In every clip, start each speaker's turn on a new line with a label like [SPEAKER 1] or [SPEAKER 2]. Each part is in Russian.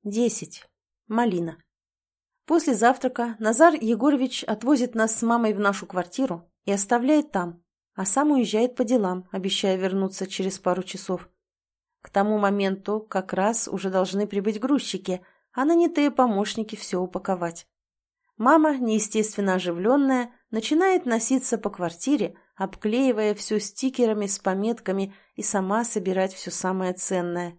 [SPEAKER 1] 10. Малина. После завтрака Назар Егорович отвозит нас с мамой в нашу квартиру и оставляет там, а сам уезжает по делам, обещая вернуться через пару часов. К тому моменту как раз уже должны прибыть грузчики, а нанятые помощники все упаковать. Мама, неестественно оживленная, начинает носиться по квартире, обклеивая все стикерами с пометками и сама собирать все самое ценное.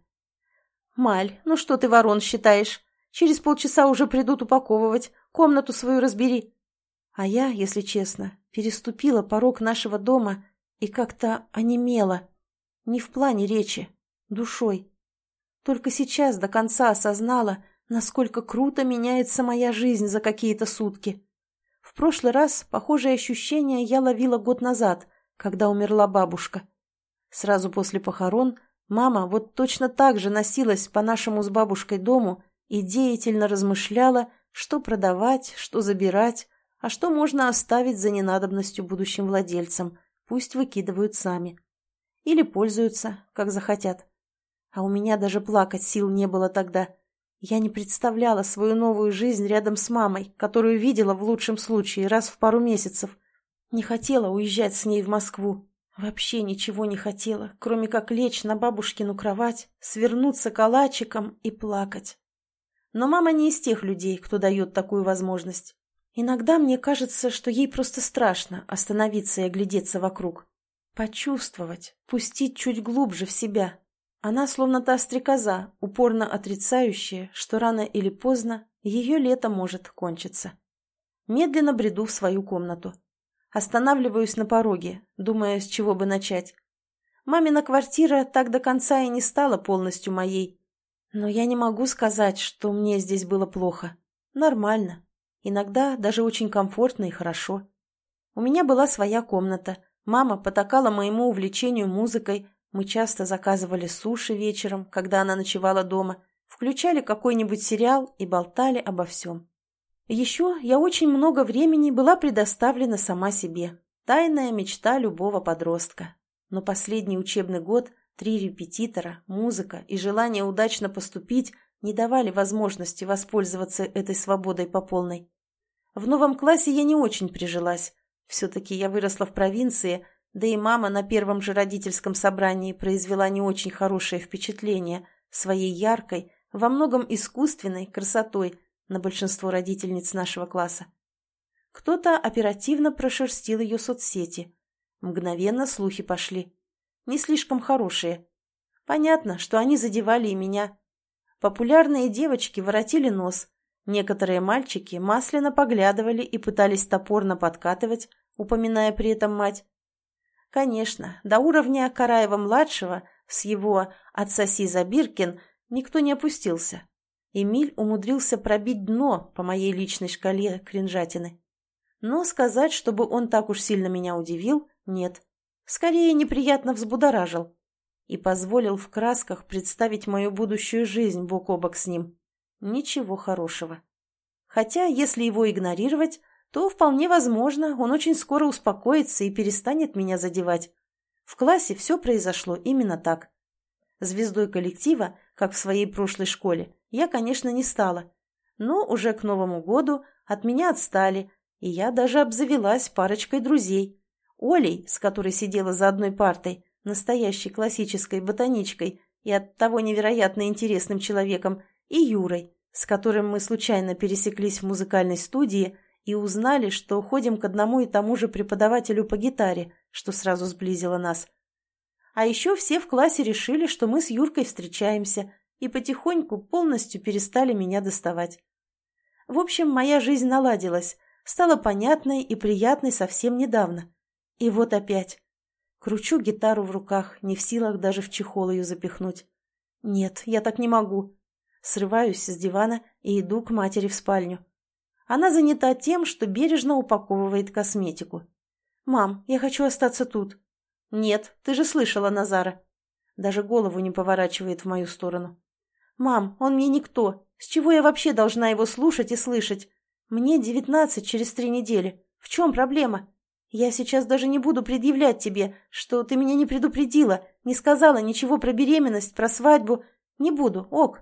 [SPEAKER 1] «Маль, ну что ты ворон считаешь? Через полчаса уже придут упаковывать. Комнату свою разбери». А я, если честно, переступила порог нашего дома и как-то онемела. Не в плане речи, душой. Только сейчас до конца осознала, насколько круто меняется моя жизнь за какие-то сутки. В прошлый раз похожие ощущения я ловила год назад, когда умерла бабушка. Сразу после похорон мама вот точно так же носилась по нашему с бабушкой дому и деятельно размышляла, что продавать, что забирать, а что можно оставить за ненадобностью будущим владельцам, пусть выкидывают сами. Или пользуются, как захотят. А у меня даже плакать сил не было тогда. Я не представляла свою новую жизнь рядом с мамой, которую видела в лучшем случае раз в пару месяцев. Не хотела уезжать с ней в Москву. Вообще ничего не хотела, кроме как лечь на бабушкину кровать, свернуться калачиком и плакать. Но мама не из тех людей, кто дает такую возможность. Иногда мне кажется, что ей просто страшно остановиться и оглядеться вокруг. Почувствовать, пустить чуть глубже в себя. Она словно та стрекоза, упорно отрицающая, что рано или поздно ее лето может кончиться. Медленно бреду в свою комнату. Останавливаюсь на пороге, думая, с чего бы начать. Мамина квартира так до конца и не стала полностью моей. Но я не могу сказать, что мне здесь было плохо. Нормально. Иногда даже очень комфортно и хорошо. У меня была своя комната. Мама потакала моему увлечению музыкой. Мы часто заказывали суши вечером, когда она ночевала дома, включали какой-нибудь сериал и болтали обо всем. Еще я очень много времени была предоставлена сама себе. Тайная мечта любого подростка. Но последний учебный год 3 репетитора, музыка и желание удачно поступить не давали возможности воспользоваться этой свободой по полной. В новом классе я не очень прижилась. Все-таки я выросла в провинции, да и мама на первом же родительском собрании произвела не очень хорошее впечатление своей яркой, во многом искусственной красотой на большинство родительниц нашего класса. Кто-то оперативно прошерстил ее соцсети. Мгновенно слухи пошли. Не слишком хорошие. Понятно, что они задевали и меня. Популярные девочки воротили нос. Некоторые мальчики масляно поглядывали и пытались топорно подкатывать, упоминая при этом мать. Конечно, до уровня Караева-младшего с его «отсоси за Биркин» никто не опустился. Эмиль умудрился пробить дно по моей личной шкале кринжатины. Но сказать, чтобы он так уж сильно меня удивил, нет. Скорее, неприятно взбудоражил. И позволил в красках представить мою будущую жизнь бок о бок с ним. Ничего хорошего. Хотя, если его игнорировать, то вполне возможно, он очень скоро успокоится и перестанет меня задевать. В классе все произошло именно так. Звездой коллектива, как в своей прошлой школе, я, конечно, не стала. Но уже к Новому году от меня отстали, и я даже обзавелась парочкой друзей. Олей, с которой сидела за одной партой, настоящей классической ботаничкой и оттого невероятно интересным человеком, и Юрой, с которым мы случайно пересеклись в музыкальной студии и узнали, что ходим к одному и тому же преподавателю по гитаре, что сразу сблизило нас. А еще все в классе решили, что мы с Юркой встречаемся, и потихоньку полностью перестали меня доставать. В общем, моя жизнь наладилась, стала понятной и приятной совсем недавно. И вот опять. Кручу гитару в руках, не в силах даже в чехол ее запихнуть. Нет, я так не могу. Срываюсь с дивана и иду к матери в спальню. Она занята тем, что бережно упаковывает косметику. «Мам, я хочу остаться тут». «Нет, ты же слышала Назара». Даже голову не поворачивает в мою сторону. «Мам, он мне никто. С чего я вообще должна его слушать и слышать? Мне 19 через 3 недели. В чем проблема? Я сейчас даже не буду предъявлять тебе, что ты меня не предупредила, не сказала ничего про беременность, про свадьбу. Не буду, ок.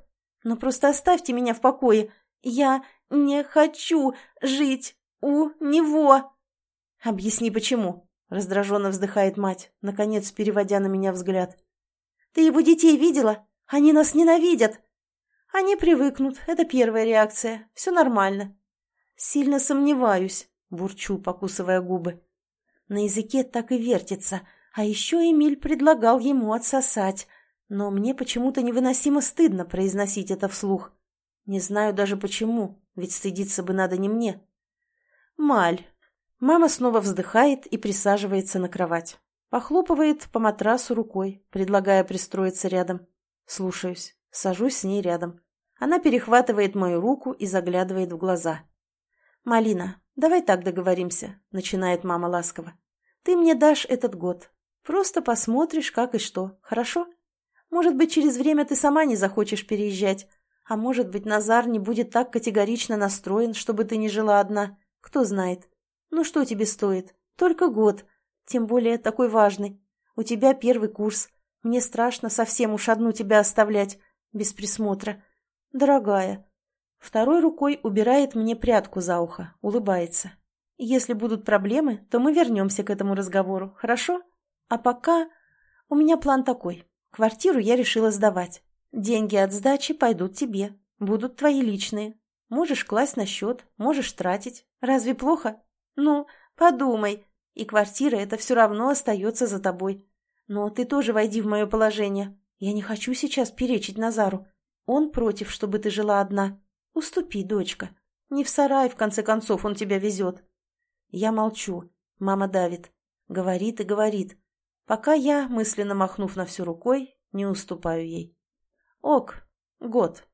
[SPEAKER 1] Но просто оставьте меня в покое. Я не хочу жить у него. Объясни, почему, раздраженно вздыхает мать, наконец переводя на меня взгляд. Ты его детей видела? Они нас ненавидят. Они привыкнут, это первая реакция. Все нормально. Сильно сомневаюсь, бурчу, покусывая губы. На языке так и вертится. А еще Эмиль предлагал ему отсосать. Но мне почему-то невыносимо стыдно произносить это вслух. Не знаю даже почему, ведь стыдиться бы надо не мне. Маль. Мама снова вздыхает и присаживается на кровать. Похлопывает по матрасу рукой, предлагая пристроиться рядом. Слушаюсь, сажусь с ней рядом. Она перехватывает мою руку и заглядывает в глаза. «Малина, давай так договоримся», — начинает мама ласково. «Ты мне дашь этот год. Просто посмотришь, как и что, хорошо? Может быть, через время ты сама не захочешь переезжать, а может быть, Назар не будет так категорично настроен, чтобы ты не жила одна. Кто знает. Ну что тебе стоит? Только год. Тем более такой важный. У тебя первый курс. Мне страшно совсем уж одну тебя оставлять, без присмотра. Дорогая». Второй рукой убирает мне прядку за ухо, улыбается. «Если будут проблемы, то мы вернемся к этому разговору, хорошо? А пока у меня план такой. Квартиру я решила сдавать. Деньги от сдачи пойдут тебе, будут твои личные. Можешь класть на счет, можешь тратить. Разве плохо? Ну, подумай. И квартира это все равно остается за тобой. Но ты тоже войди в мое положение. Я не хочу сейчас перечить Назару. Он против, чтобы ты жила одна. Уступи, дочка. Не в сарай, в конце концов, он тебя везет». Я молчу. Мама давит. Говорит и говорит. Пока я, мысленно махнув на всю рукой, не уступаю ей. Ок, год.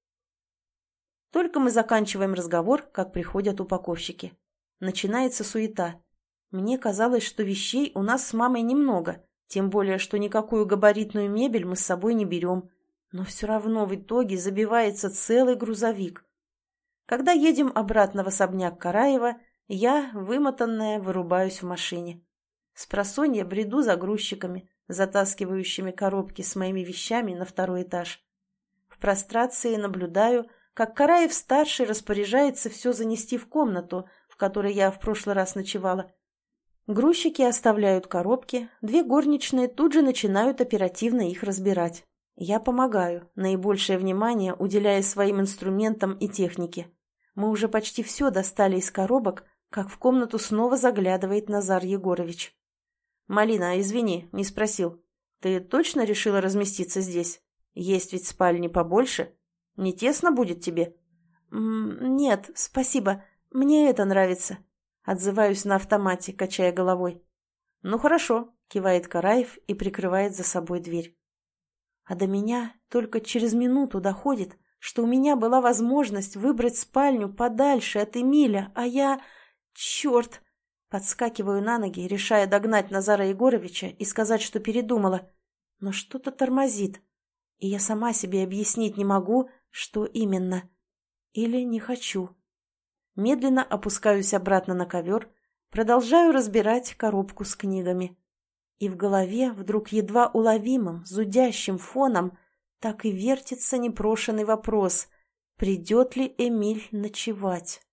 [SPEAKER 1] Только мы заканчиваем разговор, как приходят упаковщики. Начинается суета. Мне казалось, что вещей у нас с мамой немного, тем более, что никакую габаритную мебель мы с собой не берем. Но все равно в итоге забивается целый грузовик. Когда едем обратно в особняк Караева, я, вымотанная, вырубаюсь в машине. Спросонья бреду за грузчиками, затаскивающими коробки с моими вещами на второй этаж. В прострации наблюдаю, как Караев-старший распоряжается все занести в комнату, в которой я в прошлый раз ночевала. Грузчики оставляют коробки, 2 горничные тут же начинают оперативно их разбирать. Я помогаю, наибольшее внимание уделяя своим инструментам и технике. Мы уже почти все достали из коробок, как в комнату снова заглядывает Назар Егорович. «Малина, извини, не спросил. Ты точно решила разместиться здесь? Есть ведь спальни побольше. Не тесно будет тебе?» «Нет, спасибо. Мне это нравится». Отзываюсь на автомате, качая головой. «Ну хорошо», — кивает Караев и прикрывает за собой дверь. А до меня только через минуту доходит, что у меня была возможность выбрать спальню подальше от Эмиля, а я... Черт! Подскакиваю на ноги, решая догнать Назара Егоровича и сказать, что передумала. Но что-то тормозит, и я сама себе объяснить не могу, что именно. Или не хочу. Медленно опускаюсь обратно на ковер, продолжаю разбирать коробку с книгами. И в голове вдруг едва уловимым, зудящим фоном так и вертится непрошеный вопрос, придет ли Эмиль ночевать.